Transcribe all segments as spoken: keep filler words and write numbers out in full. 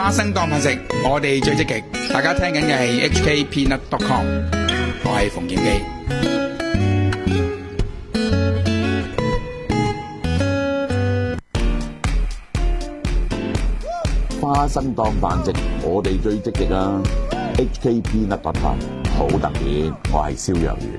花生當飯食，我哋最積極。大家聽緊嘅係 H K Peanut dot com， 我係馮檢基。 花生當飯食，我哋最積極啊 ！H K Peanut dot com 好特別，我係蕭若元。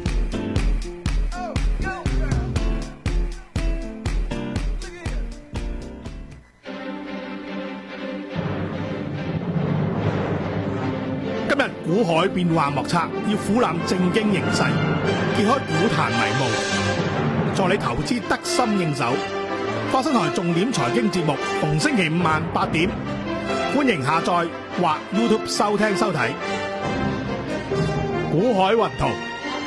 今日股海變幻莫測，要俯瞰正經形勢，揭開股壇迷霧，助你投資得心應手。花生台重點財經節目，逢星期五晚八點，歡迎下載或 YouTube 收聽收睇。股海雲圖，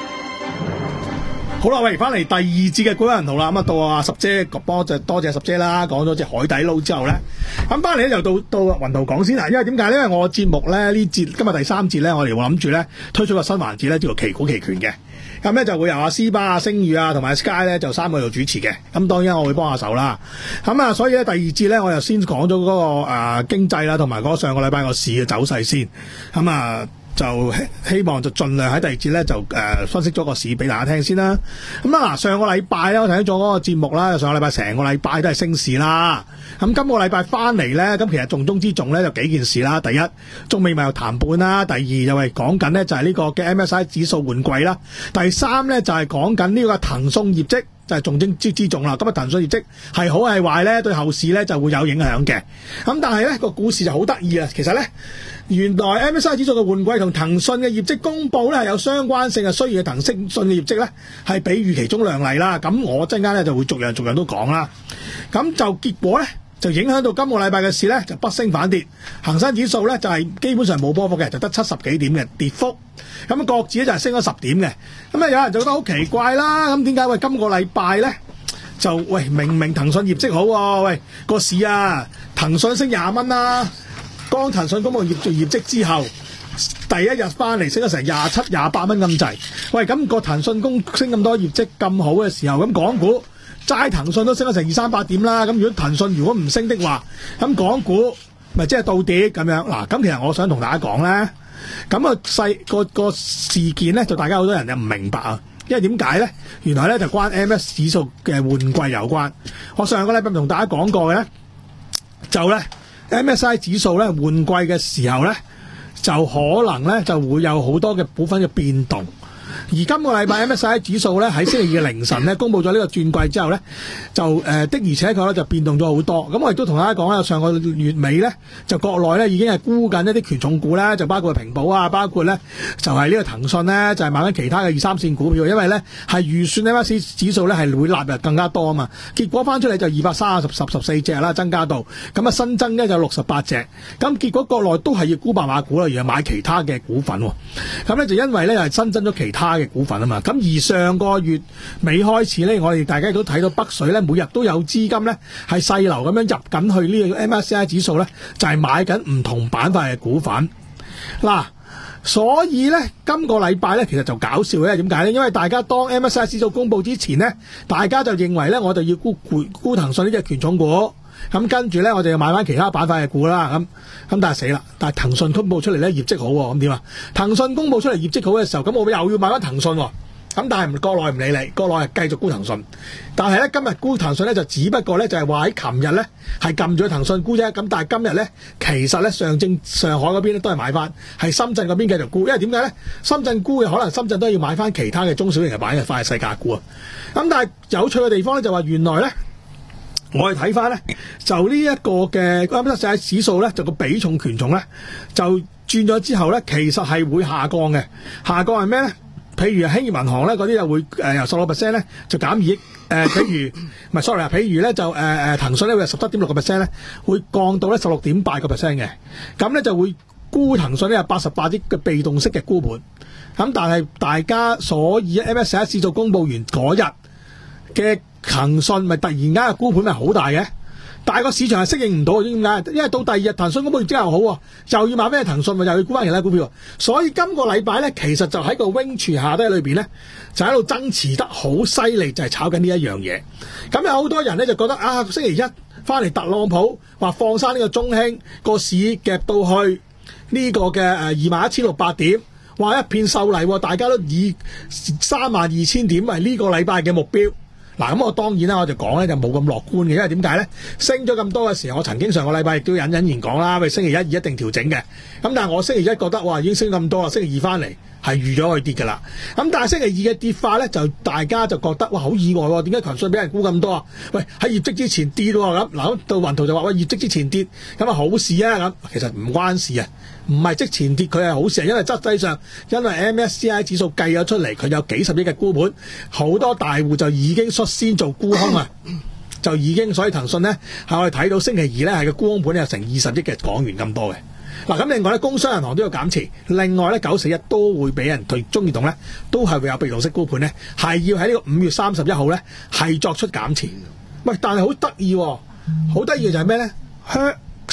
好啦，喂，翻嚟第二節嘅股海雲圖啦。咁啊，到阿十姐幫就多謝十姐啦，講咗隻海底撈之後咧，咁翻嚟咧就到到雲圖講先啦。因為點解咧？因為我節目咧呢節今日第三節咧，我哋會諗住咧推出個新環節咧，叫做期股期權嘅。咁咧就會由阿斯巴、阿星宇啊同埋 Sky 咧就三個做主持嘅。咁當然我會幫下手啦。咁啊，所以咧第二節咧我就先講咗嗰個誒、呃、經濟啦，同埋嗰上個禮拜個市嘅走勢先。咁啊。就希望就盡量喺第二節咧就誒、呃、分析咗個市俾大家聽先啦。咁啊嗱，上個禮拜咧我睇咗嗰個節目啦，上個禮拜成個禮拜都係升市啦。咁今個禮拜翻嚟咧，咁其實重中之重咧就幾件事啦。第一，中美貿易談判啦；第二就係講緊咧就係呢個嘅 M S C I 指數換季啦；第三咧就係講緊呢個騰訊業績。就係重中之之重啦。咁啊，騰訊業績係好係壞咧，對後市咧就會有影響嘅。咁但係咧個股市就好得意啊。其實咧，原來 M S C I 指數嘅換季同騰訊嘅業績公佈咧係有相關性嘅。雖然騰訊嘅業績咧係比預期中亮麗啦。咁我陣間咧就會逐樣逐樣都講啦。咁就結果咧就影響到今個禮拜嘅市咧就不升反跌。恒生指數咧就係基本上冇波幅嘅，就得七十幾點嘅跌幅。咁國指咧就係升咗十點嘅。咁啊有人就覺得好奇怪啦。咁點解喂今個禮拜咧就喂明明騰訊業績好喎、啊，喂個市啊騰訊升廿蚊啦。當騰訊公佈業做業績之後，第一日翻嚟升咗成廿七廿八蚊咁滯。喂咁個騰訊公升咁多業績咁好嘅時候，咁港股齋騰訊都升咗成二三百點啦。咁如果騰訊如果唔升的話，咁港股咪即係倒跌咁樣嗱。咁其實我想同大家講咧。咁啊細個個事件咧，就大家好多人就唔明白啊，因為點解咧？原來咧就關 M S 指數嘅換季有關。我上個禮拜同大家講過嘅咧，就咧 M S C I 指數咧換季嘅時候咧，就可能咧就會有好多嘅股份嘅變動。而今個禮拜 M S C I 指數咧喺星期二嘅凌晨咧公佈咗呢個轉季之後咧，就誒、呃、的而且確咧就變動咗好多。咁我亦都同大家講啦，上個月尾咧就國內咧已經係沽緊一啲權重股咧，就包括平保啊，包括咧就係、是、呢個騰訊咧，就係、是、買緊其他嘅二三線股票，因為咧係預算 M S C I 指數咧係會納入更加多啊嘛。結果翻出嚟就二百三十十十四隻啦，增加到咁啊新增咧就六十八隻。咁結果國內都係要沽白馬股啦，而係買其他嘅股份。咁咧就因為咧係新增咗其他嘅股份啊嘛，咁而上個月尾開始咧，我哋大家都睇到北水咧，每日都有資金咧係細流咁樣入緊去呢個 M S C I 指數咧，就係、是、買緊唔同板塊嘅股份。嗱，所以咧今個禮拜咧其實就搞笑咧，點解咧？因為大家當 M S C I 指數公佈之前咧，大家就認為咧我哋要沽沽沽騰訊呢隻權重股。咁跟住咧，我就要買翻其他板塊嘅股啦。咁咁但係死啦！但係騰訊公佈出嚟咧業績好喎，咁點啊？騰訊公佈出嚟業績好嘅時候，咁我又要買翻騰訊喎。咁但係國內唔理你，國內係繼續沽騰訊。但係咧今日沽騰訊咧就只不過咧就係話喺琴日咧係撳咗騰訊沽啫。咁但係今日咧其實咧上證上海嗰邊咧都係買翻，係深圳嗰邊繼續沽。因為點解咧？深圳沽嘅可能深圳都要買翻其他嘅中小型嘅板塊嘅世界股啊。咁但係有趣嘅地方咧就話原來咧。我哋睇翻咧，就呢一個嘅 M S C I 指數咧，就個比重權重咧，就轉咗之後咧，其實係會下降嘅。下降係咩咧？譬如興業銀行咧，嗰啲就會誒、呃、由十六 percent 咧，就減二億。誒、呃，譬如唔係 sorry 啊，譬如咧就誒誒、呃、騰訊咧會十七點六個 percent 咧，會降到咧十六點八個 percent 嘅。咁咧就會沽騰訊咧八十八億嘅被動式嘅沽盤。咁但係大家所以 M S C I 指數公佈完嗰日嘅騰訊咪突然間嘅沽盤咪好大嘅，但係個市場係適應唔到，點解？因為到第二日騰訊公佈業績又好喎，又要買翻騰訊，咪又要沽翻其他股票，所以今個禮拜咧，其實就喺個 range 下低裏邊咧，就喺度增持得好犀利，就係、是、炒緊呢一樣嘢。咁有好多人咧就覺得啊，星期一翻嚟特朗普話放生呢個中興個市夾到去呢個嘅誒二萬一千六百點，話一片秀麗，大家都以三萬二千點為呢個禮拜嘅目標。嗱，咁我當然啦，我就講咧就冇咁樂觀嘅，因為點解咧？升咗咁多嘅時候，我曾經上個禮拜亦都隱隱然講啦，喂，星期一二一定調整嘅。咁但係我星期一覺得哇已經升咁多啦，星期二翻嚟係預咗佢跌㗎啦。咁但係星期二嘅跌法咧，就大家就覺得哇好意外喎，點解騰訊俾人沽咁多啊？喂，喺業績之前跌喎咁，嗱到雲圖就話喂業績之前跌，咁啊好事啊咁，其實唔關事啊。唔係即前跌，佢係好事，因為質際上，因為 M S C I 指數計咗出嚟，佢有幾十億嘅沽盤，好多大戶就已經率先做沽空啊，就已經，所以騰訊呢，係我哋睇到星期二呢係個沽空盤有成二十億嘅港元咁多嘅。嗱，咁另外咧，工商銀行都有減持，另外咧九四一都會俾人對中移動咧，都係會有被動式沽盤咧，係要喺呢個五月三十一號咧係作出減持。喂，但係好得意喎，好得意嘅就係咩咧？香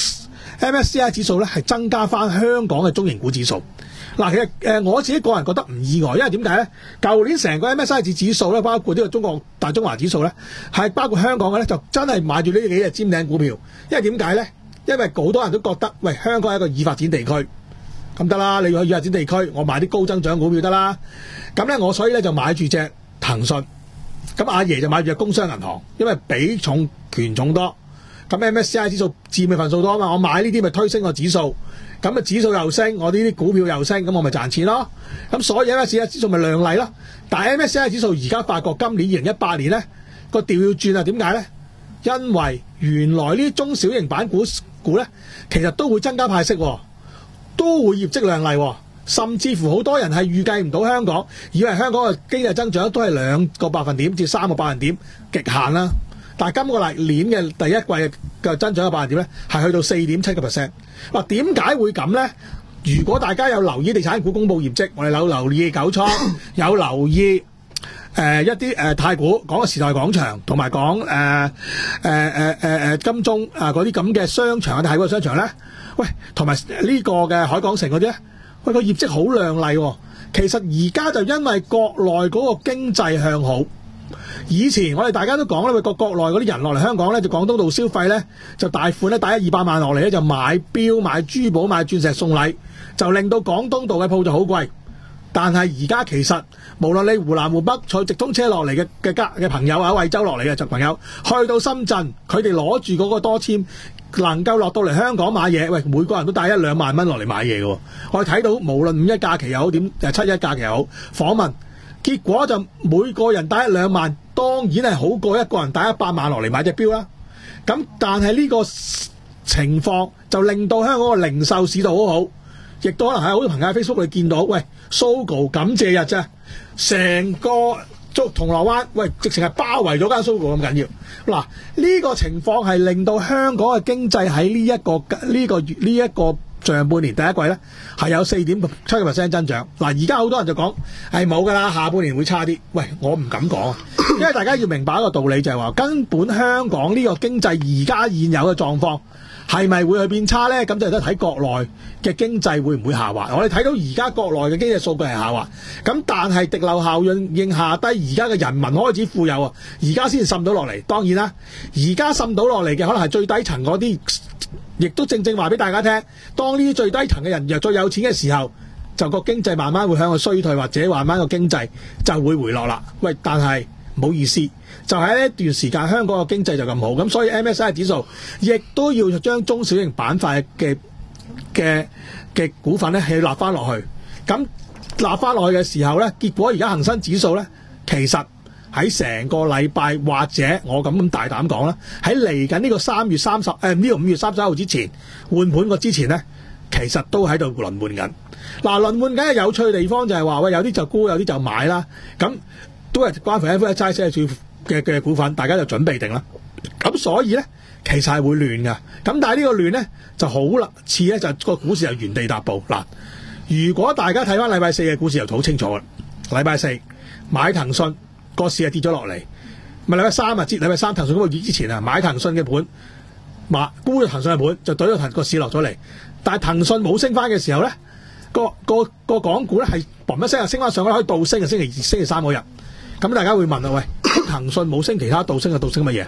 M S C I 指數咧係增加翻香港嘅中型股指數。嗱，其實誒、呃、我自己個人覺得唔意外，因為點解咧？舊年成個 M S C I 指數咧，包括呢個中國大中華指數咧，係包括香港嘅咧，就真係買住呢幾隻尖頂股票。因為點解咧？因為好多人都覺得，喂，香港係一個已發展地區，咁得啦，你要去已發展地區，我買啲高增長股票得啦。咁咧，我所以咧就買住隻騰訊，咁阿爺就買住隻工商銀行，因為比重權重多。咁 M S C I 指數佔嘅份數多啊嘛，我買呢啲咪推升個指數，咁啊指數又升，我呢啲股票又升，咁我咪賺錢咯。咁所以 M S C I 指數咪亮麗咯。但係 M S C I 指數而家發覺今年二零一八年咧個調要轉啊，點解咧？因為原來呢啲中小型板股股咧，其實都會增加派息，都會業績亮麗，甚至乎好多人係預計唔到香港，以為香港嘅經濟增長都係兩個百分點至三個百分點極限啦。但係今個嚟年嘅第一季嘅增長嘅百分點咧，係去到四點七個 percent。嗱，點解會咁咧？如果大家有留意地產股公佈業績，我哋有留意九倉，有留意誒、呃、一啲誒、呃、太古講嘅時代廣場，同埋講誒誒誒誒誒金鐘啊嗰啲咁嘅商場啊，太古商場咧，喂，同埋呢個嘅海港城嗰啲咧，喂，個業績好亮麗喎。其實而家就因為國內嗰個經濟向好。以前我哋大家都講咧，個國內嗰啲人落嚟香港咧，就廣東道消費咧，就大款咧帶一二百萬落嚟咧，就買錶、買珠寶、買鑽石送禮，就令到廣東道嘅鋪就好貴。但係而家其實無論你湖南湖北坐直通車落嚟嘅嘅家嘅朋友啊，惠州落嚟嘅朋友，去到深圳，佢哋攞住嗰個多簽，能夠落到嚟香港買嘢，喂，每個人都帶一兩萬蚊落嚟買嘢嘅。我哋睇到無論五一假期又好，點誒七一假期又好，訪問。結果就每個人帶一兩萬，當然係好過一個人帶一百萬落嚟買隻錶啦。咁但係呢個情況就令到香港嘅零售市道好好，亦都可能喺好多朋友喺 Facebook 裏見到，喂 Sogo 感謝日啫，成個竹銅鑼灣，喂，直情係包圍咗間 Sogo 咁緊要。嗱，呢個情況係令到香港嘅經濟喺呢一個呢個月呢一個上半年第一季咧係有四點七個 percent 增長。嗱，而家好多人就講係冇㗎啦，下半年會差啲。喂，我唔敢講啊，因為大家要明白一個道理就係話，根本香港呢個經濟而家現有嘅狀況係咪會去變差咧？咁就得睇國內嘅經濟會唔會下滑。我哋睇到而家國內嘅經濟數據係下滑，咁但係滴漏效應應下低，而家嘅人民開始富有啊，而家先滲到落嚟。當然啦，而家滲到落嚟嘅可能係最低層嗰啲。亦都正正話俾大家聽，當呢啲最低層嘅人又最有錢嘅時候，就個經濟慢慢會向個衰退，或者慢慢個經濟就會回落啦。喂，但係唔好意思，就喺呢一段時間香港嘅經濟就咁好，咁所以 M S C I 指數亦都要將中小型板塊嘅嘅嘅股份咧係立翻落去。咁立翻落去嘅時候咧，結果而家恒生指數咧其實喺成個禮拜，或者我咁咁大膽講啦，喺嚟緊呢個三月三十誒呢個五月三十一號之前換盤個之前咧，其實都喺度輪換緊。嗱，輪換緊嘅有趣嘅地方就係話，喂，有啲就沽，有啲就買啦。咁都係關乎 F S I 嘅嘅股份，大家就準備定啦。咁所以咧，其實係會亂㗎。咁但係呢個亂咧就好啦，似咧就個股市就原地踏步。嗱，如果大家睇翻禮拜四嘅股市就好清楚啦。禮拜四買騰訊。個市係跌咗落嚟，咪禮拜三啊，接禮拜三騰訊嗰個月之前啊，買騰訊嘅盤，買沽咗騰訊嘅盤，就對咗騰個市落咗嚟。但係騰訊冇升翻嘅時候咧，個個個港股咧係嘣一聲啊升翻上去，可以倒升啊，星期二、星期三嗰日。咁大家會問啊，喂，騰訊冇升，其他倒升啊，倒升乜嘢？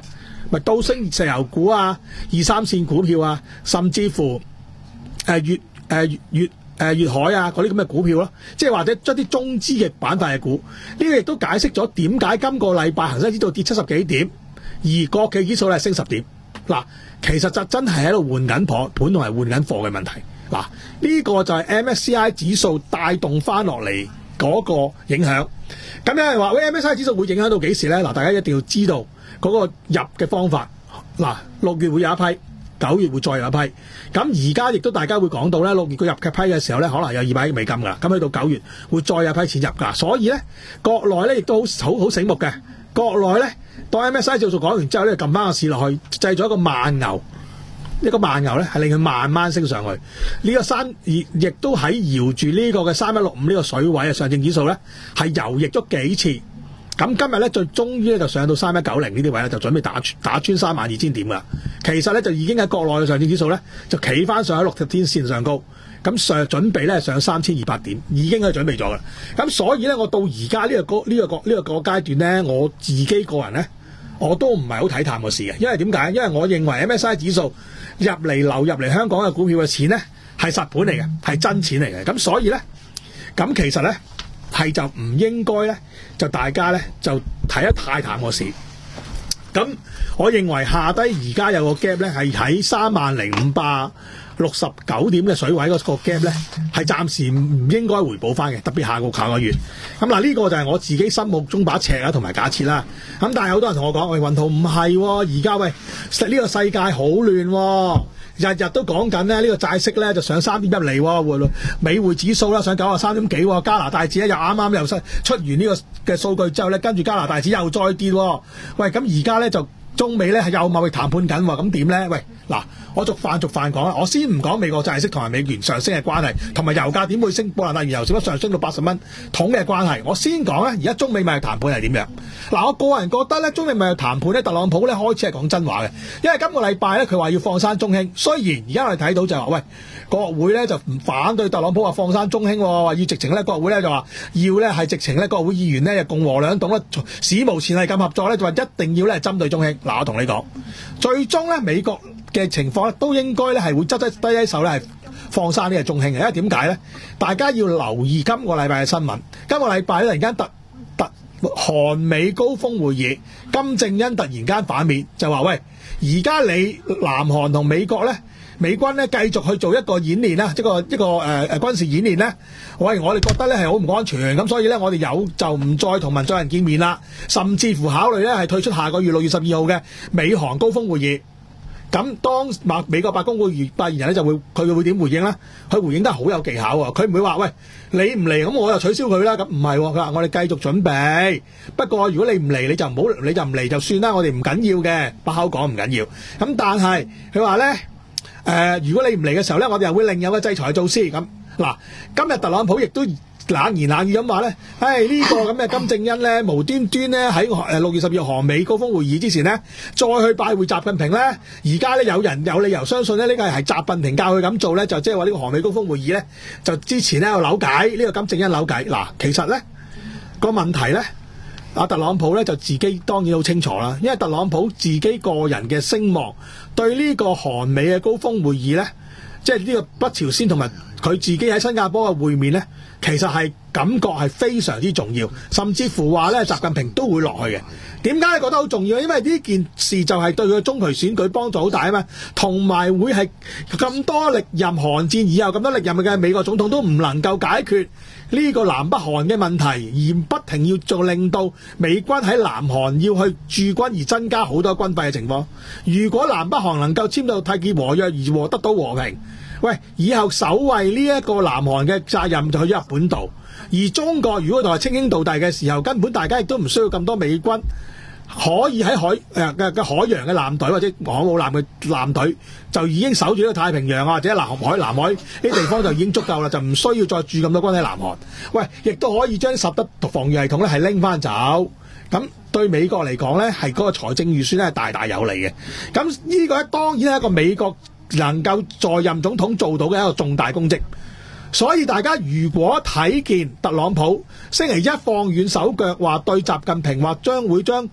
咪都升石油股啊、二三線股票啊，甚至乎誒粵誒粵誒粵海啊嗰啲咁嘅股票咯，即係或者將啲中資嘅板塊嘅股，呢、這個亦都解釋咗點解今個禮拜恒生指數跌七十幾點，而國企指數咧升十點。嗱，其實就真係喺度換緊盤盤同埋換緊貨嘅問題。嗱，呢個就係 M S C I 指數帶動翻落嚟嗰個影響。咁有人話喂 M S C I 指數會影響到幾時咧？嗱，大家一定要知道嗰個入嘅方法。嗱，六月會有一批，九月會再有一批。咁而家亦都大家會講到咧，六月佢入嘅批嘅時候咧，可能有二百億美金㗎。咁去到九月會再有批錢入㗎。所以咧，國內咧亦都好好好醒目嘅。國內咧，當 M S C I 指數講完之後咧，撳翻個市落去，製咗一個慢牛。一個慢牛咧，係令佢慢慢升上去。呢、這個三亦亦都喺搖住呢個嘅三一六五呢個水位嘅上證指數咧，係游逆咗幾次。咁今日咧，最終於咧就上到三一九零呢啲位咧，就準備打穿打穿三萬二千點噶啦。其實咧就已經喺國內嘅上證指數咧，就企翻上喺六十天線上高。咁上準備咧上三千二百點，已經係準備咗噶啦。咁所以咧，我到而家呢個呢、這個呢、這個個階段咧，我自己個人咧，我都唔係好睇淡個市嘅。因為點解？因為我認為 M S C I 指數入嚟流入嚟香港嘅股票嘅錢咧係實盤嚟嘅，係真錢嚟嘅。咁所以咧，咁其實咧係就唔應該咧，就大家咧就睇得太淡個市。咁我認為下低而家有個 gap 咧係喺三萬零五百六十九點嘅水位嗰個 gap 咧係暫時唔應該回補翻嘅，特別下個下個月。咁嗱呢個就係我自己心目中把尺啊同埋假設啦。咁但係好多人同我講，喂，雲圖唔係喎，而家喂呢、呢個世界好亂喎，日日都講緊咧呢個債息咧就上三點一厘喎，美匯指數啦上九十三點幾喎，加拿大指咧又啱啱又出完呢個嘅數據之後咧，跟住加拿大指又再跌喎。喂，咁而家咧就中美咧係有貿易談判緊喎，咁點咧？喂，嗱，我逐範逐範講啦，我先唔講美國債息同埋美元上升嘅關係，同埋油價點會升，布蘭特原油點解上升到八十蚊桶嘅關係，我先講咧，而家中美貿易談判係點樣？嗱，我個人覺得咧，中美貿易談判咧，特朗普咧開始係講真話嘅，因為今個禮拜咧佢話要放生中興，雖然而家我哋睇到就話，喂，國會咧就唔反對特朗普話放生中興，話要直情咧國會咧就話要咧係直情咧國會議員咧共和兩黨咧史無前例咁合作咧，就話一定要咧針對中興。嗱，我同你講，最終咧美國嘅情況咧都應該咧係會執執低低手咧係放生呢個中興嘅，因為點解咧？大家要留意今個禮拜嘅新聞。今個禮拜咧突然間突突韓美高峰會議，金正恩突然間反面就話：喂，而家你南韓同美國咧，美軍咧繼續去做一個演練啦，一個一個誒誒、呃、軍事演練咧。喂，我哋覺得咧係好唔安全，咁所以咧我哋有就唔再同文在寅見面啦，甚至乎考慮咧係退出下個月六月十二號嘅美韓高峰會議。咁當美美國白宮會發言人咧就會佢會點回應咧？佢回應得好有技巧喎，佢唔會話喂，你唔嚟咁我就取消佢啦，咁唔係喎，佢話我哋繼續準備。不過如果你唔嚟你就唔好，你就唔嚟就算啦，我哋唔緊要嘅，把口講唔緊要。咁但係佢話咧誒，如果你唔嚟嘅時候咧，我哋又會另有嘅制裁措施。咁嗱，今日特朗普亦都冷言冷語咁話咧，唉、這個、呢個咁嘅金正恩咧，無端端咧喺誒六月十二號韓美高峰會議之前咧，再去拜會習近平咧，而家咧有人有理由相信咧呢、這個係習近平教佢咁做咧，就即係話呢個韓美高峰會議咧，就之前咧有扭計，呢、這個金正恩扭計。嗱，其實咧個問題咧，阿特朗普咧就自己當然好清楚啦，因為特朗普自己個人嘅聲望對呢個韓美嘅高峰會議咧，即係呢個北朝鮮同埋佢自己喺新加坡嘅會面咧，其實係感覺係非常之重要，甚至乎話咧習近平都會落去嘅。點解你覺得好重要？因為呢件事就係對佢中期選舉幫助好大啊嘛，同埋會係咁多歷任韓戰以後咁多歷任嘅美國總統都唔能夠解決呢個南北韓嘅問題，而不停要做令到美軍喺南韓要去駐軍而增加好多軍費嘅情況。如果南北韓能夠簽到締結和約而獲得到和平，喂，以後守衛呢一個南韓嘅責任就去咗日本度，而中國如果同係稱兄道弟嘅時候，根本大家亦都唔需要咁多美軍，可以喺海誒嘅嘅海洋嘅艦隊或者航母艦嘅艦隊就已經守住呢個太平洋啊，或者南海南海呢啲地方就已經足夠啦，就唔需要再駐咁多軍喺南韓。喂，亦都可以將十德防禦系統咧係拎翻走，咁對美國嚟講咧係嗰個財政預算咧係大大有利嘅。咁呢個咧當然係一個美國能夠在任總統做到嘅一個重大功績，所以大家如果睇見特朗普星期一放軟手腳，話對習近平話將會將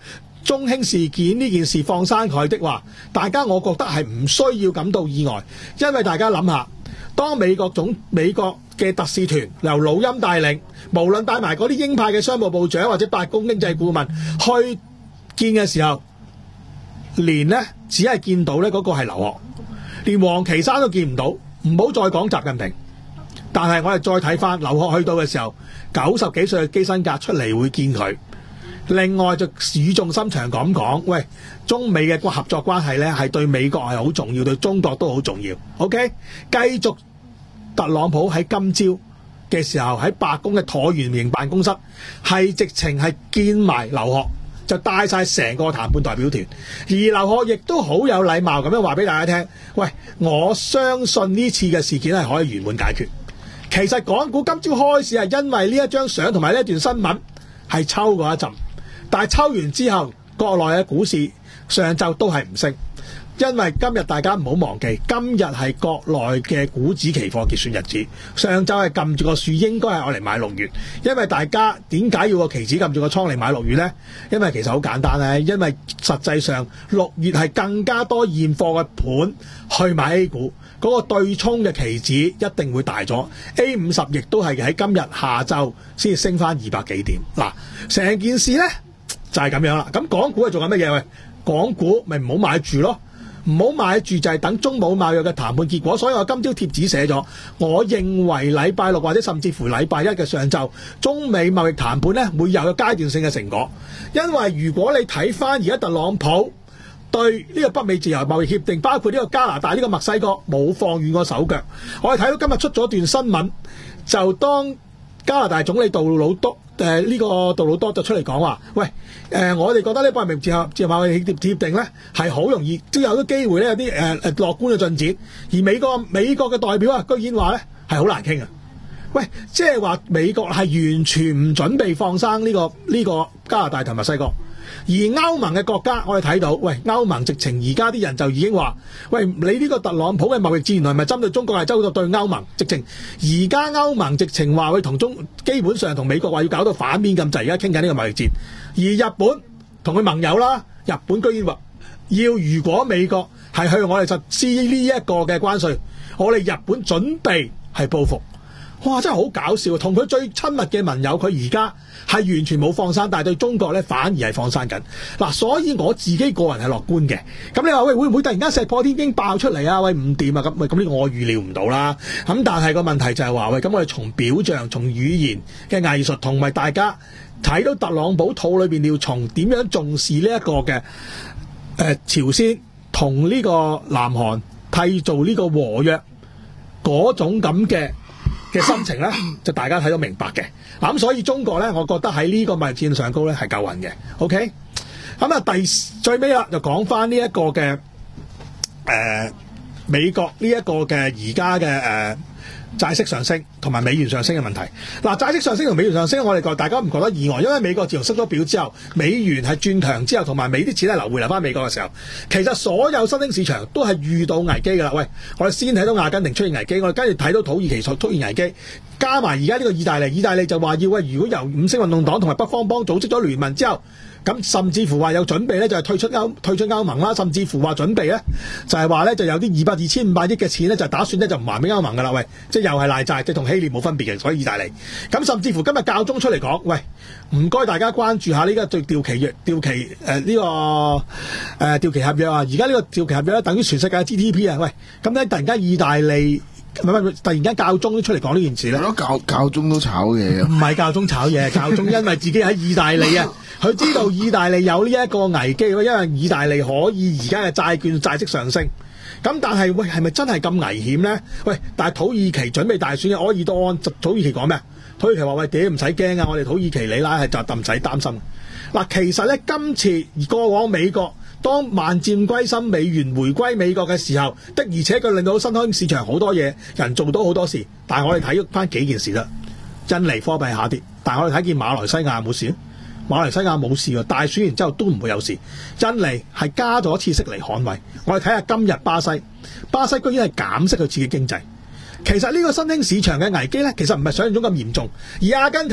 中興事件呢件事放生佢的話，大家我覺得係唔需要感到意外，因為大家諗下，當美國總美國嘅特使團由魯欽帶領，無論帶埋嗰啲鷹派嘅商務部長或者白宮經濟顧問去見嘅時候，連呢只係見到呢嗰個係劉鶴，連王岐山都見唔到，唔好再講習近平。但係我哋再睇翻劉鶴去到嘅時候，九十幾歲嘅基辛格出嚟會見佢。另外就語重心長咁講，喂，中美嘅合作關係呢係對美國係好重要，對中國都好重要。OK， 繼續特朗普喺今朝嘅時候喺白宮嘅橢圓形辦公室係直情係見埋劉鶴，就帶晒成個談判代表團，而劉鶴亦都好有禮貌咁樣話俾大家聽，喂，我相信呢次嘅事件係可以圓滿解決。其實港股今朝開市係因為呢一張相同埋呢一段新聞係抽過一陣，但係抽完之後，國內嘅股市上晝都係唔升，因為今日大家唔好忘記，今日係國內嘅股指期貨結算日子，上晝係撳住個樹，應該係愛嚟買六月。因為大家點解要個期指撳住個倉嚟買六月呢？因為其實好簡單咧，因為實際上六月係更加多現貨嘅盤去買 A 股，嗰個對沖嘅期指一定會大咗。A 五十亦都係喺今日下晝先至升翻二百幾點。嗱，成件事呢就係咁樣啦。咁港股係做緊乜嘢？喂，港股咪唔好買住咯。唔好買住就係等中美貿易嘅談判結果，所以我今朝貼紙寫咗，我認為禮拜六或者甚至乎禮拜一嘅上晝，中美貿易談判呢會有個階段性嘅成果。因為如果你睇翻而家特朗普對呢個北美自由貿易協定，包括呢個加拿大、呢個墨西哥冇放軟過手腳。我哋睇到今日出咗段新聞，就當加拿大總理杜魯多誒呢、呃這個杜魯多就出嚟講話，喂誒、呃，我哋覺得呢北美自由自由貿易協定咧係好容易都有啲機會咧有啲誒誒樂觀嘅進展，而美國美國嘅代表啊，居然話咧係好難傾啊！喂，即係話美國係完全唔準備放生呢、這個呢、這個加拿大同墨西哥。而歐盟嘅國家，我哋睇到，喂，歐盟直情而家啲人就已經話，喂，你呢個特朗普嘅貿易戰原來係咪針對中國，係針對歐盟？直情而家歐盟直情話會同中，基本上同美國話要搞到反面咁滯，而家傾緊呢個貿易戰。而日本同佢盟友啦，日本居然話要如果美國係向我哋實施呢一個嘅關稅，我哋日本準備係報復。哇！真係好搞笑，同佢最親密嘅盟友，佢而家係完全冇放生，但係對中國咧反而係放生緊。嗱，所以我自己個人係樂觀嘅。咁你話喂，會唔會突然間石破天驚爆出嚟啊？喂，唔掂啊！咁喂，咁呢個我預料唔到啦。咁但係個問題就係話喂，咁我哋從表象、從語言嘅藝術，同埋大家睇到特朗普肚裏邊尿蟲點樣重視呢一個嘅誒、呃、朝鮮同呢個南韓締造呢個和約嗰種咁嘅嘅心情咧，就大家睇到明白嘅。嗱，咁所以中國咧，我覺得喺呢個貿易戰上高咧係夠運嘅。OK，咁啊第最尾啦，就講翻呢一個嘅誒、呃、美國呢一個嘅而家嘅誒債息上升同埋美元上升嘅問題。嗱，債息上升同美元上升，我哋覺大家唔覺得意外，因為美國自從失咗表之後，美元係轉強之後，同埋美啲錢係流回流翻美國嘅時候，其實所有新興市場都係遇到危機㗎啦。喂，我哋先睇到阿根廷出現危機，我哋跟住睇到土耳其出現危機，加埋而家呢個意大利，意大利就話要喂，如果由五星運動黨同埋北方邦組織咗聯盟之後，咁甚至乎話有準備咧，就係退出歐退出歐盟啦，甚至乎話準備咧，就係話咧就有啲二百二千五百億嘅錢咧，就打算咧就唔還俾歐盟㗎啦。喂，即係又係賴債，即係同希臘冇分別嘅，所以意大利。咁甚至乎今日教宗出嚟講，喂，唔該大家關注下呢個對調期約調期誒呢、呃這個誒、呃、調期合約啊！而家呢個調期合約咧，等於全世界嘅 G D P 啊！喂，咁咧突然間意大利。唔係唔係，突然間教宗都出嚟講呢件事咧。 教教宗都炒嘢啊！ 唔係教宗炒嘢，教宗因為自己喺意大利啊，佢知道意大利有呢一個危機，因為意大利可以而家嘅債券債息上升。咁但係喂，係咪真係咁危險咧？喂，但係土耳其準備大選嘅埃爾多安，土耳其講咩？土耳其話喂，屌唔使驚啊！我哋土耳其你拉係就唔使擔心。嗱，其實咧今次過往美國。當萬箭歸心，美元回歸美國嘅時候，的而且確令到新興市場好多嘢，人做到好多事。但係我哋睇翻幾件事啦，印尼貨幣下跌，但係我哋睇見馬來西亞冇事，馬來西亞冇事喎，大選完之後都唔會有事。印尼係加咗次息嚟捍衛。我哋睇下今日巴西，巴西居然係減息去刺激經濟。其實呢個新興市場嘅危機呢，其實唔係想象中咁嚴重。而阿根廷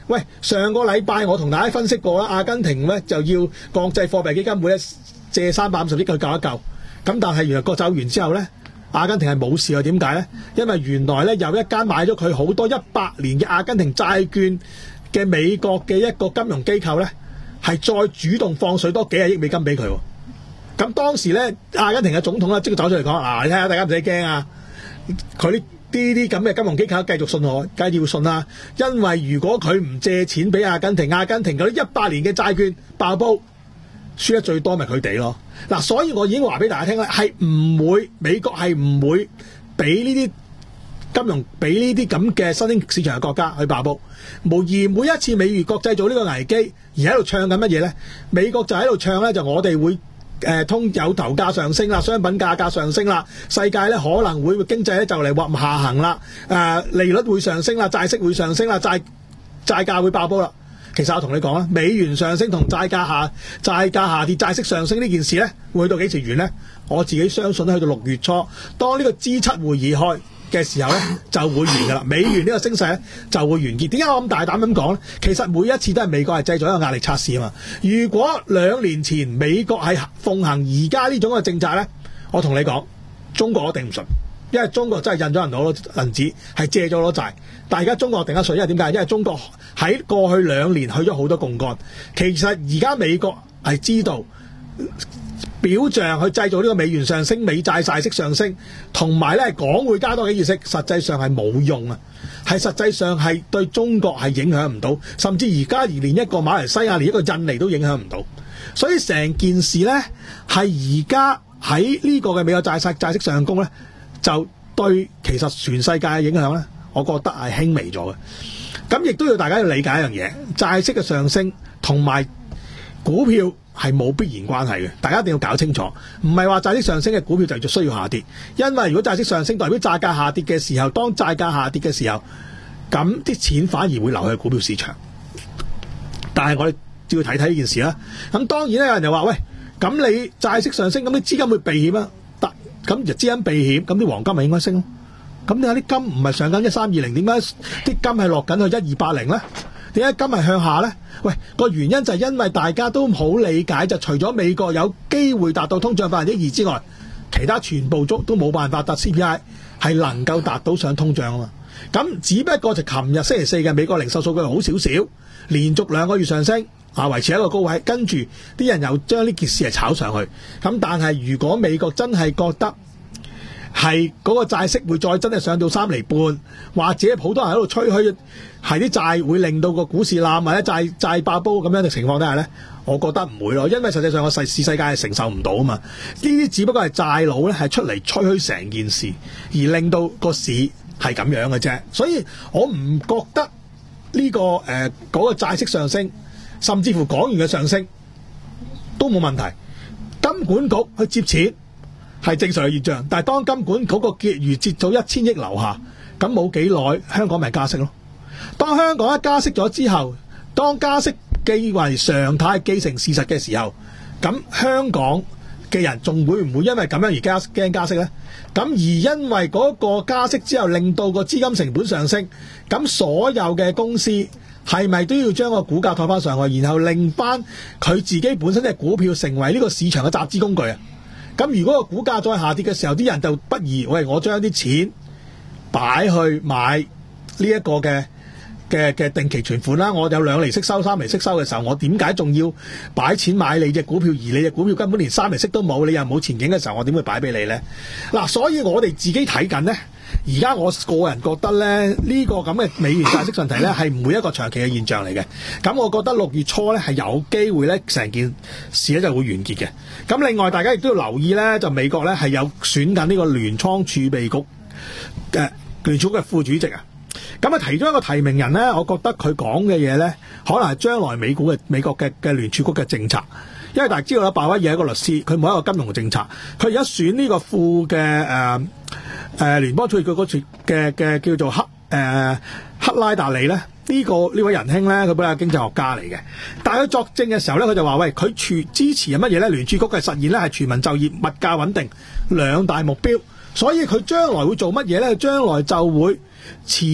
喂，上個禮拜我同大家分析過啦，阿根廷咧就要國際貨幣基金會咧借三百五十億去救一救，咁但係原來國走完之後咧，阿根廷係冇事啊？點解咧？因為原來咧有一間買咗佢好多一百年嘅阿根廷債券嘅美國嘅一個金融機構咧，係再主動放水多幾廿億美金俾佢。咁當時咧，阿根廷嘅總統咧即刻走出嚟講：嗱、啊，你睇下，大家唔使驚啊！佢呢啲啲咁嘅金融機構繼續信我，梗係要信啦。因為如果佢唔借錢俾阿根廷，阿根廷嗰啲一百年嘅債券爆煲，輸得最多咪佢哋咯。嗱、啊，所以我已經話俾大家聽啦，係唔會美國係唔會俾呢啲金融俾呢啲咁嘅新興市場嘅國家去爆煲。無而每一次美元國際做呢個危機，而喺度唱緊乜嘢咧？美國就喺度唱咧，就我哋會。誒、呃、通有頭價上升啦，商品價格上升啦，世界咧可能會經濟咧就嚟或下行啦，誒、呃、利率會上升啦，債息會上升啦，債債價會爆煲啦。其實我同你講啦，美元上升同債價下債價下跌、債息上升呢件事咧，會去到幾時完咧？我自己相信咧，去到六月初，當呢個 G 七會議開嘅時候咧，就會完㗎啦。美元呢個升勢咧就會完結。點解我咁大膽咁講咧？其實每一次都係美國係製造一個壓力測試啊嘛。如果兩年前美國係奉行而家呢種嘅政策咧，我同你講，中國我頂唔順，因為中國真係印咗人好多銀紙，係借咗好多債。但係而家中國頂得順，因為點解？因為中國喺過去兩年去咗好多槓桿。其實而家美國係知道。表象去製造呢個美元上升、美債債息上升，同埋咧港匯加多幾次息，實際上係冇用啊！係實際上係對中國係影響唔到，甚至而家而連一個馬來西亞、連一個印尼都影響唔到。所以成件事咧係而家喺呢個嘅美國債息債息上攻咧，就對其實全世界嘅影響咧，我覺得係輕微咗嘅。咁亦都要大家要理解一樣嘢，債息嘅上升同埋股票係冇必然關係嘅，大家一定要搞清楚。唔係話債息上升嘅股票就需要下跌，因為如果債息上升代表債價下跌嘅時候，當債價下跌嘅時候，咁啲錢反而會流去股票市場。但係我哋只要睇睇呢件事啦。咁當然咧，有人就話：喂，咁你債息上升，咁啲資金會避險啊？得，咁就資金避險，咁啲黃金咪應該升咯？咁點解啲金唔係上緊一三二零？點解啲金係落緊去一二八零咧？點解金係向下咧？喂，個原因就係因為大家都好理解，就除咗美國有機會達到通脹百分之二之外，其他全部都都冇辦法達 C P I 係能夠達到上通脹啊嘛。咁只不過就琴日星期四嘅美國零售數據好少少，連續兩個月上升啊，維持喺一個高位，跟住啲人又將呢件事係炒上去。咁但係如果美國真係覺得係嗰個債息會再真係上到三厘半，或者好多人喺度吹噓係啲債會令到個股市冧或者債債爆煲咁樣嘅情況底下呢，我覺得唔會咯，因為實際上個世世界係承受唔到啊嘛。呢啲只不過係債佬呢係出嚟吹噓成件事，而令到個市係咁樣嘅啫。所以我唔覺得呢、這個誒嗰、呃那個債息上升，甚至乎港元嘅上升都冇問題。金管局去接錢係正常嘅現象，但係當金管局個結餘跌到一千億樓下，咁冇幾耐香港咪加息咯。當香港一加息咗之後，當加息既為常態既成事實嘅時候，咁香港嘅人仲會唔會因為咁樣而加驚加息呢？咁而因為嗰個加息之後令到個資金成本上升，咁所有嘅公司係咪都要將個股價抬翻上去，然後令翻佢自己本身嘅股票成為呢個市場嘅集資工具啊？咁如果個股價再下跌嘅時候，啲人就不如喂，我將啲錢擺去買呢一個嘅嘅嘅定期存款啦。我有兩厘息收、三厘息收嘅時候，我點解仲要擺錢買你隻股票？而你隻股票根本連三厘息都冇，你又冇前景嘅時候，我點會擺俾你呢？嗱，所以我哋自己睇緊呢。而家我個人覺得咧，呢、這個咁嘅美元債息問題咧，係唔會一個長期嘅現象嚟嘅。咁我覺得六月初咧係有機會咧，成件事咧就會完結嘅。咁另外大家亦都要留意咧，就美國咧係有選緊呢個聯倉儲備局嘅聯儲局嘅副主席啊。咁啊，其中一個提名人咧，我覺得佢講嘅嘢咧，可能係將來美股嘅美國嘅嘅聯儲局嘅政策。因為大家知道啦，鮑威爾係一個律師，佢冇一個金融嘅政策。佢而家選呢個副嘅誒誒聯邦儲備局嗰處嘅嘅叫做克誒、呃、克拉達利咧，呢、這個呢位仁兄咧，佢本來係經濟學家嚟嘅。但係佢作證嘅時候咧，佢就話：喂，佢全支持係乜嘢咧？聯儲局嘅實現咧係全民就業、物價穩定兩大目標。所以佢將來會做乜嘢咧？將來就會持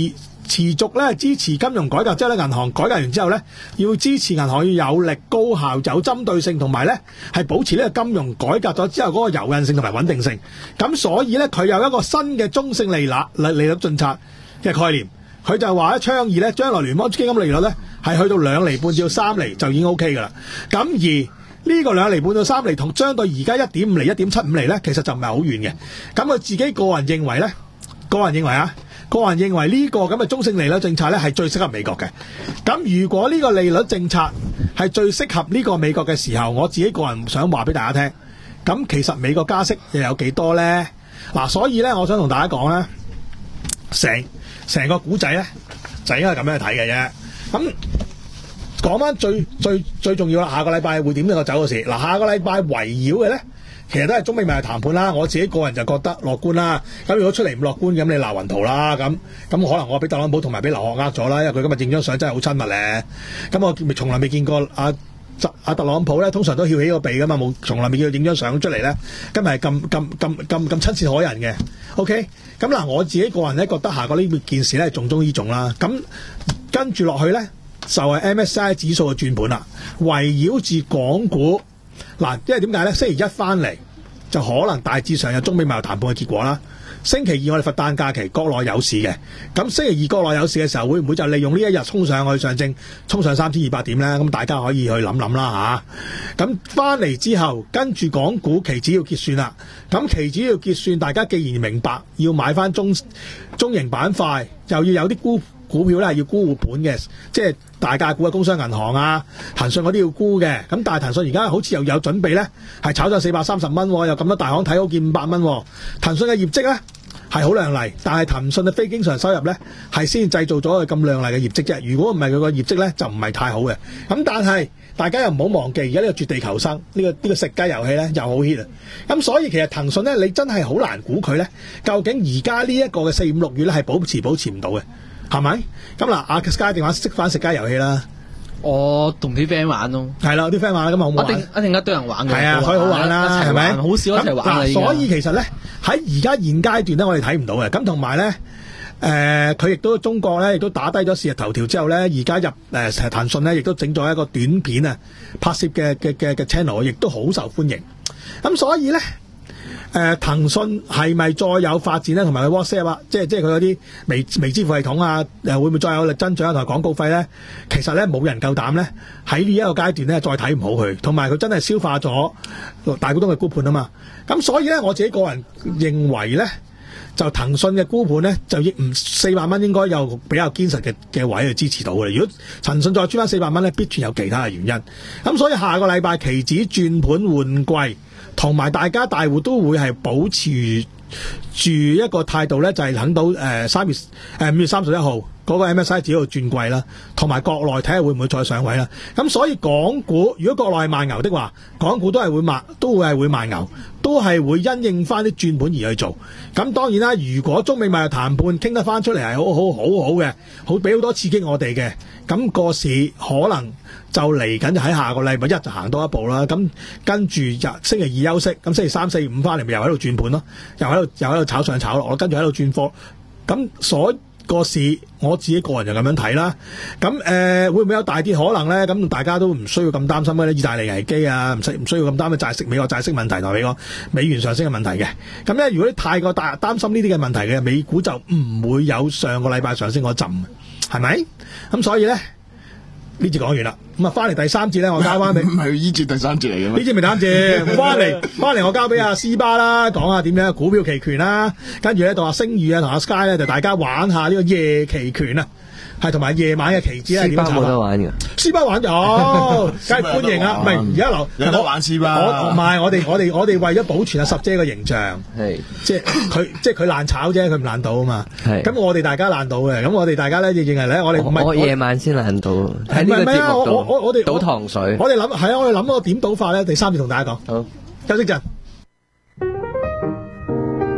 持續咧支持金融改革，即係咧銀行改革完之後咧，要支持銀行要有力、高效、有針對性，同埋咧係保持呢個金融改革咗之後嗰個柔韌性同埋穩定性。咁所以咧，佢有一個新嘅中性利率利利率政策嘅概念，佢就話咧倡議咧將來聯邦基金利率咧係去到兩厘半至到三厘就已經 OK 噶啦。咁而呢個兩厘半到三厘同相對而家一點五厘、一點七五厘咧，其實就唔係好遠嘅。咁佢自己個人認為咧，個人認為啊。個人認為呢個咁嘅中性利率政策咧係最適合美國嘅。咁如果呢個利率政策係最適合呢個美國嘅時候，我自己個人想話俾大家聽，咁其實美國加息又有幾多呢？嗱、啊，所以咧，我想同大家講咧，成成個古仔咧就應該係咁樣去睇嘅啫。咁講翻最最最重要啦，下個禮拜會點樣個走嘅事？嗱、啊，下個禮拜圍繞嘅咧。其實都係中美貿易談判啦，我自己個人就覺得樂觀啦。咁如果出嚟唔樂觀，咁你鬧雲圖啦。咁咁可能我俾特朗普同埋俾劉鶴呃咗啦，因為佢今日影張相真係好親密咧。咁我從來未見過阿阿特朗普咧，通常都翹起個鼻噶嘛，冇從來未見佢影張相出嚟咧。今日係咁咁咁咁咁親切可人嘅。OK，咁嗱，我自己個人咧覺得下個呢件事咧係重中之重啦。咁跟住落去咧就係 M S C I 指數嘅轉盤啦，圍繞住港股。嗱，因為點解咧？星期一翻嚟就可能大致上有中美貿易談判嘅結果啦。星期二我哋佛誕假期，國內有市嘅。咁星期二國內有市嘅時候，會唔會就利用呢一日衝上去上證，衝上三千二百點咧？咁大家可以去諗諗啦嚇。咁翻嚟之後，跟住港股期指要結算啦。咁期指要結算，大家既然明白要買翻中中型板塊，又要有啲沽股票咧係要沽活本嘅，即係大價股嘅工商銀行啊、騰訊嗰啲要沽嘅。咁但係騰訊而家好似又有準備咧，係炒咗四百三十蚊，有咁多大行睇好見五百蚊。騰訊嘅業績咧係好亮麗，但係騰訊嘅非經常收入咧係先製造咗佢咁亮麗嘅業績啫。如果唔係佢個業績咧就唔係太好嘅。咁但係大家又唔好忘記，而家呢個絕地求生呢、呢個呢、呢個食雞遊戲咧又好 hit 啊！咁所以其實騰訊咧你真係好難估佢咧，究竟而家呢一個嘅四五六月咧係保持保持唔到嘅。係咪？咁嗱，阿 Sky 電話識翻食雞遊戲啦。 我同啲 friend 玩咯。係啦，啲 friend 玩啦，咁啊好唔好玩？ 一定一定一堆人玩嘅。係啊，所以好玩啦，係咪？ 好少一齊玩啦。 所以其實咧喺而家現階段咧，我哋睇唔到嘅。咁同埋咧，誒佢亦都中國咧，亦都打低咗四日頭條之後咧，而家入誒騰訊咧，亦都整咗一個短片啊，拍攝嘅嘅嘅嘅 channel， 亦都好受歡迎。咁所以咧。誒、呃、騰訊係咪再有發展咧？同埋佢 WhatsApp 啊，即係即係佢嗰啲微微支付系統啊，誒會唔會再有力增長啊？同埋廣告費咧，其實咧冇人夠膽咧喺呢一個階段咧再睇唔好佢，同埋佢真係消化咗大股東嘅沽盤啊嘛。咁所以咧，我自己個人認為咧，就騰訊嘅沽盤咧就亦唔四百蚊應該有比較堅實嘅嘅位去支持到嘅。如果騰訊再穿翻四百蚊咧，必然有其他嘅原因。咁所以下個禮拜期指轉盤換季。同埋大家大戶都會係保持住一個態度咧，就係、是、等到誒三月誒五月三十一號嗰個 M S C I 指數轉季啦，同埋國內睇下會唔會再上位啦。咁所以港股如果國內賣牛的話，港股都係會賣，都會係會賣牛，都係會因應翻啲轉盤而去做。咁當然啦，如果中美貿易談判傾得翻出嚟係好好好好嘅，好俾好多刺激我哋嘅，咁、那個市可能就嚟緊就喺下個禮拜一就行多一步啦。咁跟住日星期二休息，咁星期三四五翻嚟咪又喺度轉盤咯，又喺度又喺度炒上炒落，跟住喺度轉貨。咁所個市我自己個人就咁樣睇啦。咁誒、呃、會唔會有大啲可能咧？咁大家都唔需要咁擔心嘅，意大利危機啊，唔需唔需要咁擔心債息美國債息問題同美國美元上升嘅問題嘅。咁咧，如果你太過大擔心呢啲嘅問題嘅，美股就唔會有上個禮拜上升嗰陣，係咪？咁所以咧。呢節講完啦，咁啊翻嚟第三節咧，我交翻俾唔係呢節第三節嚟嘅咩？呢節未第三節，翻嚟翻嚟我交俾阿斯巴啦，講下點樣股票期權啦，跟住咧同阿星宇啊同阿 Sky 咧就大家玩下呢個夜期權啊，係同埋夜晚嘅期指咧點樣炒啊？斯巴冇得玩嘅，斯巴玩咗，梗係歡迎啊！唔係而家留有得玩斯巴，我唔係我哋我哋我哋為咗保存阿十姐嘅形象，係即係佢即係佢爛炒啫，佢唔爛到啊嘛。係咁我哋大家爛到嘅，咁我哋大家咧認為咧，我哋唔係我夜晚先爛到喺呢個節目度，我我我哋倒糖水，我哋諗係啊，我哋諗個點倒法咧，第三節同大家講。好，休息陣。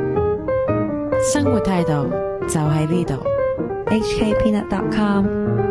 生活態度就喺呢度。H K Peanut dot com